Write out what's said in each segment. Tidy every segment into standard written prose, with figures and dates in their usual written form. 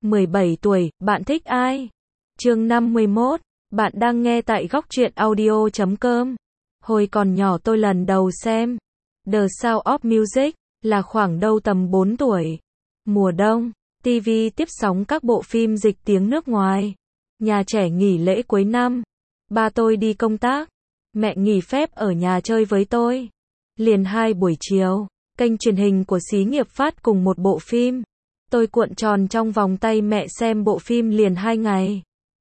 17 tuổi, bạn thích ai? Chương 51, bạn đang nghe tại góc truyện audio.com. Hồi còn nhỏ tôi lần đầu xem The Sound of Music là khoảng đâu tầm 4 tuổi. Mùa đông, TV tiếp sóng các bộ phim dịch tiếng nước ngoài. Nhà trẻ nghỉ lễ cuối năm, ba tôi đi công tác, mẹ nghỉ phép ở nhà chơi với tôi. Liền 2 buổi chiều, kênh truyền hình của xí nghiệp phát cùng một bộ phim. Tôi cuộn tròn trong vòng tay mẹ xem bộ phim liền 2 ngày.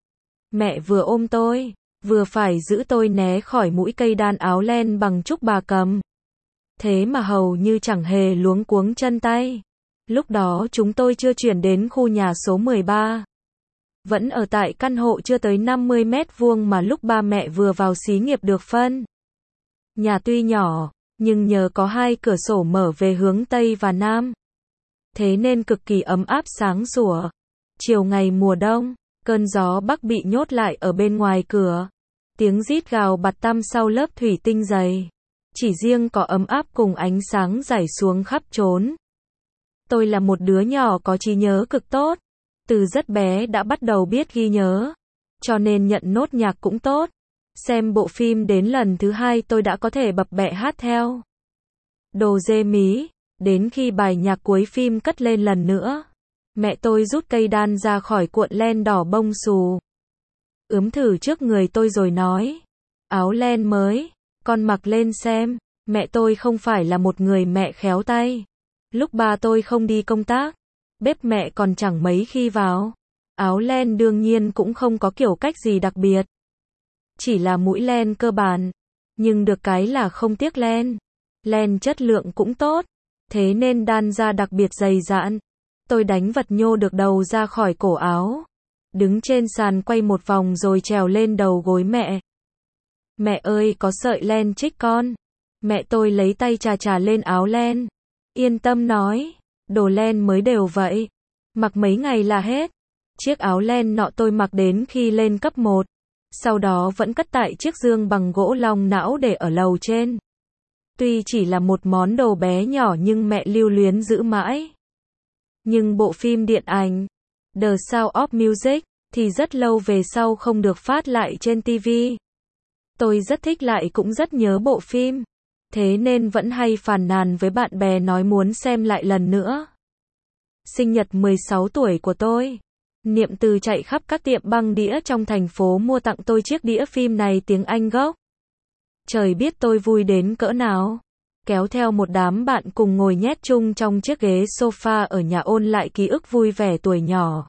Mẹ vừa ôm tôi, vừa phải giữ tôi né khỏi mũi cây đan áo len bằng trúc bà cầm. Thế mà hầu như chẳng hề luống cuống chân tay. Lúc đó chúng tôi chưa chuyển đến khu nhà số 13. Vẫn ở tại căn hộ chưa tới 50 mét vuông mà lúc ba mẹ vừa vào xí nghiệp được phân. Nhà tuy nhỏ, nhưng nhờ có 2 cửa sổ mở về hướng Tây và Nam. Thế nên cực kỳ ấm áp sáng sủa. Chiều ngày mùa đông, cơn gió bắc bị nhốt lại ở bên ngoài cửa. Tiếng rít gào bạt tăm sau lớp thủy tinh dày. Chỉ riêng có ấm áp cùng ánh sáng rải xuống khắp trốn. Tôi là một đứa nhỏ có trí nhớ cực tốt. Từ rất bé đã bắt đầu biết ghi nhớ. Cho nên nhận nốt nhạc cũng tốt. Xem bộ phim đến lần thứ 2 tôi đã có thể bập bẹ hát theo. Đồ dê mí. Đến khi bài nhạc cuối phim cất lên lần nữa, mẹ tôi rút cây đan ra khỏi cuộn len đỏ bông xù. Ướm thử trước người tôi rồi nói. Áo len mới, con mặc lên xem. Mẹ tôi không phải là một người mẹ khéo tay. Lúc ba tôi không đi công tác, bếp mẹ còn chẳng mấy khi vào. Áo len đương nhiên cũng không có kiểu cách gì đặc biệt. Chỉ là mũi len cơ bản. Nhưng được cái là không tiếc len. Len chất lượng cũng tốt. Thế nên đan ra đặc biệt dày dạn. Tôi đánh vật nhô được đầu ra khỏi cổ áo. Đứng trên sàn quay một vòng rồi trèo lên đầu gối mẹ. Mẹ ơi, có sợi len trích con. Mẹ tôi lấy tay chà chà lên áo len. Yên tâm nói, đồ len mới đều vậy. Mặc mấy ngày là hết. Chiếc áo len nọ tôi mặc đến khi lên cấp 1. Sau đó vẫn cất tại chiếc giường bằng gỗ long não để ở lầu trên. Tuy chỉ là một món đồ bé nhỏ nhưng mẹ lưu luyến giữ mãi. Nhưng bộ phim điện ảnh The Sound of Music thì rất lâu về sau không được phát lại trên TV. Tôi rất thích lại cũng rất nhớ bộ phim. Thế nên vẫn hay phàn nàn với bạn bè nói muốn xem lại lần nữa. Sinh nhật 16 tuổi của tôi. Niệm Từ chạy khắp các tiệm băng đĩa trong thành phố mua tặng tôi chiếc đĩa phim này tiếng Anh gốc. Trời biết tôi vui đến cỡ nào. Kéo theo một đám bạn cùng ngồi nhét chung trong chiếc ghế sofa ở nhà ôn lại ký ức vui vẻ tuổi nhỏ.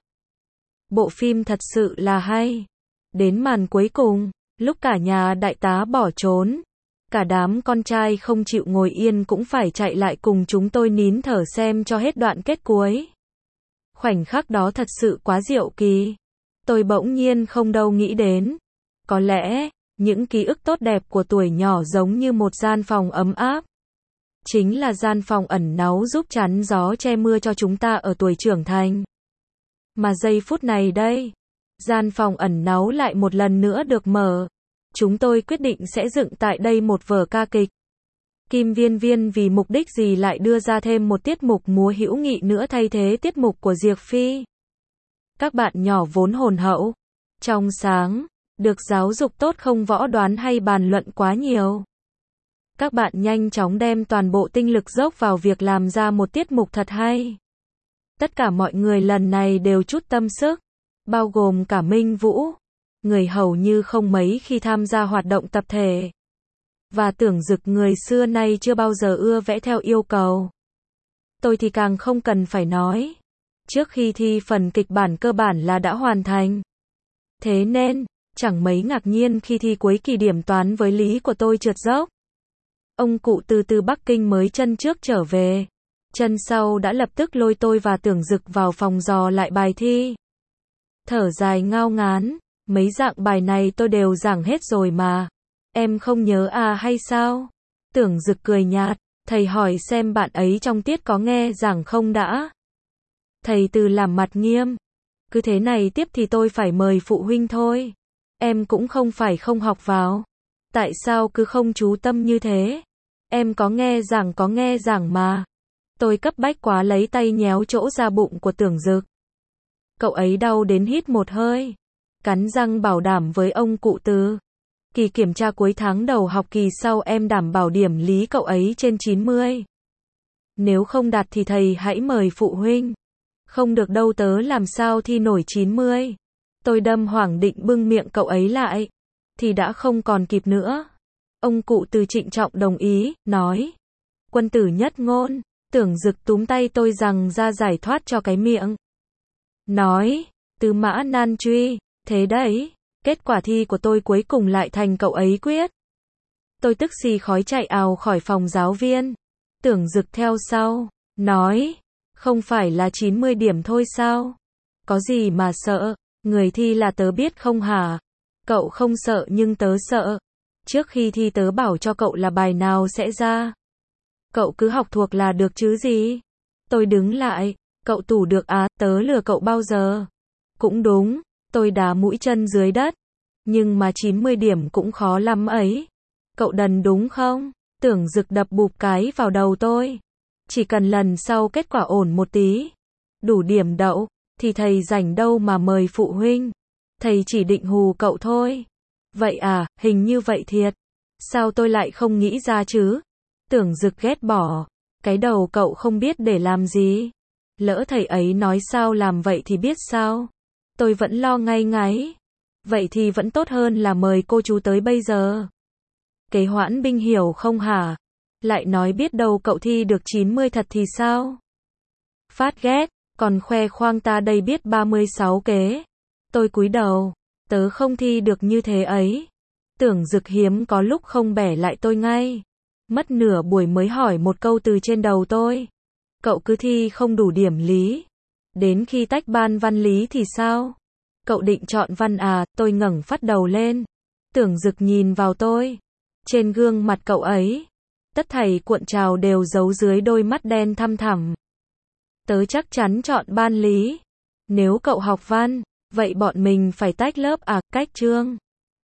Bộ phim thật sự là hay. Đến màn cuối cùng, lúc cả nhà đại tá bỏ trốn, cả đám con trai không chịu ngồi yên cũng phải chạy lại cùng chúng tôi nín thở xem cho hết đoạn kết cuối. Khoảnh khắc đó thật sự quá diệu kỳ. Tôi bỗng nhiên không đâu nghĩ đến. Có lẽ, những ký ức tốt đẹp của tuổi nhỏ giống như một gian phòng ấm áp. Chính là gian phòng ẩn náu giúp chắn gió che mưa cho chúng ta ở tuổi trưởng thành. Mà giây phút này đây, gian phòng ẩn náu lại một lần nữa được mở. Chúng tôi quyết định sẽ dựng tại đây một vở ca kịch. Kim Viên Viên vì mục đích gì lại đưa ra thêm một tiết mục múa hữu nghị nữa thay thế tiết mục của Diệc Phi. Các bạn nhỏ vốn hồn hậu, trong sáng, được giáo dục tốt không võ đoán hay bàn luận quá nhiều. Các bạn nhanh chóng đem toàn bộ tinh lực dốc vào việc làm ra một tiết mục thật hay. Tất cả mọi người lần này đều chút tâm sức, bao gồm cả Minh Vũ, người hầu như không mấy khi tham gia hoạt động tập thể. Và Tưởng Dực người xưa nay chưa bao giờ ưa vẽ theo yêu cầu. Tôi thì càng không cần phải nói. Trước khi thi phần kịch bản cơ bản là đã hoàn thành. Thế nên, chẳng mấy ngạc nhiên khi thi cuối kỳ điểm toán với lý của tôi trượt dốc. Ông cụ từ Bắc Kinh mới chân trước trở về. Chân sau đã lập tức lôi tôi và Tưởng Dực vào phòng dò lại bài thi. Thở dài ngao ngán, mấy dạng bài này tôi đều giảng hết rồi mà. Em không nhớ à hay sao? Tưởng Dực cười nhạt, thầy hỏi xem bạn ấy trong tiết có nghe giảng không đã. Thầy Từ làm mặt nghiêm. Cứ thế này tiếp thì tôi phải mời phụ huynh thôi. Em cũng không phải không học vào. Tại sao cứ không chú tâm như thế? Em có nghe giảng mà. Tôi cấp bách quá lấy tay nhéo chỗ ra bụng của Tưởng Dực. Cậu ấy đau đến hít một hơi. Cắn răng bảo đảm với ông cụ Từ. Kỳ kiểm tra cuối tháng đầu học kỳ sau em đảm bảo điểm lý cậu ấy trên 90. Nếu không đạt thì thầy hãy mời phụ huynh. Không được đâu, tớ làm sao thi nổi 90. Tôi đâm hoảng định bưng miệng cậu ấy lại. Thì đã không còn kịp nữa. Ông cụ Từ trịnh trọng đồng ý, nói. Quân tử nhất ngôn. Tưởng Dực túm tay tôi rằng ra giải thoát cho cái miệng. Nói. Tứ mã nan truy. Thế đấy. Kết quả thi của tôi cuối cùng lại thành cậu ấy quyết. Tôi tức xì khói chạy ào khỏi phòng giáo viên. Tưởng Dực theo sau. Nói. Không phải là 90 điểm thôi sao? Có gì mà sợ? Người thi là tớ biết không hả? Cậu không sợ nhưng tớ sợ. Trước khi thi tớ bảo cho cậu là bài nào sẽ ra. Cậu cứ học thuộc là được chứ gì? Tôi đứng lại. Cậu tủ được à, tớ lừa cậu bao giờ? Cũng đúng. Tôi đá mũi chân dưới đất. Nhưng mà 90 điểm cũng khó lắm ấy. Cậu đần đúng không? Tưởng Dực đập bụp cái vào đầu tôi. Chỉ cần lần sau kết quả ổn một tí. Đủ điểm đậu. Thì thầy rảnh đâu mà mời phụ huynh. Thầy chỉ định hù cậu thôi. Vậy à, hình như vậy thiệt. Sao tôi lại không nghĩ ra chứ? Tưởng Dực ghét bỏ. Cái đầu cậu không biết để làm gì. Lỡ thầy ấy nói sao làm vậy thì biết sao? Tôi vẫn lo ngay ngáy. Vậy thì vẫn tốt hơn là mời cô chú tới bây giờ. Kế hoãn binh hiểu không hả? Lại nói biết đâu cậu thi được 90 thật thì sao? Phát ghét, còn khoe khoang ta đây biết 36 kế. Tôi cúi đầu, tớ không thi được như thế ấy. Tưởng Dực hiếm có lúc không bẻ lại tôi ngay. Mất nửa buổi mới hỏi một câu từ trên đầu tôi. Cậu cứ thi không đủ điểm lý. Đến khi tách ban văn lý thì sao? Cậu định chọn văn à? Tôi ngẩng phát đầu lên. Tưởng Dực nhìn vào tôi. Trên gương mặt cậu ấy, tất thảy cuộn trào đều giấu dưới đôi mắt đen thăm thẳm. Tớ chắc chắn chọn ban lý. Nếu cậu học văn, vậy bọn mình phải tách lớp à? Cách chương.